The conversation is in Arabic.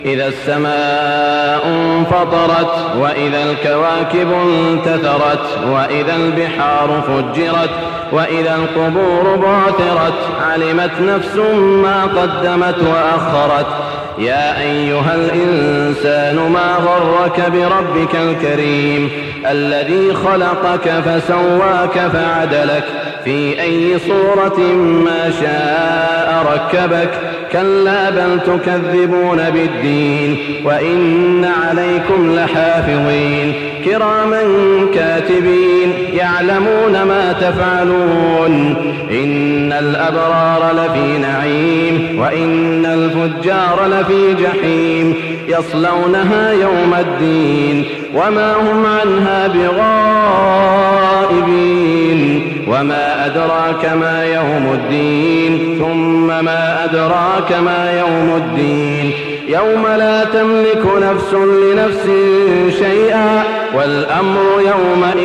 إذا السماء انفطرت وإذا الكواكب انتثرت وإذا البحار فجرت وإذا القبور بعثرت علمت نفس ما قدمت وأخرت. يا أيها الإنسان ما غرك بربك الكريم الذي خلقك فسواك فعدلك في أي صورة ما شاء ركبك. كلا بل تكذبون بالدين وإن عليكم لحافظين كراما كاتبين يعلمون ما تفعلون. إن الأبرار لفي نعيم وإن الفجار لفي جحيم يصلونها يوم الدين وما هم عنها بغائبين. وما أدراك ما يوم الدين ثم ما أدراك ما يوم الدين يوم لا تملك نفس لنفس شيئا والأمر يومئذ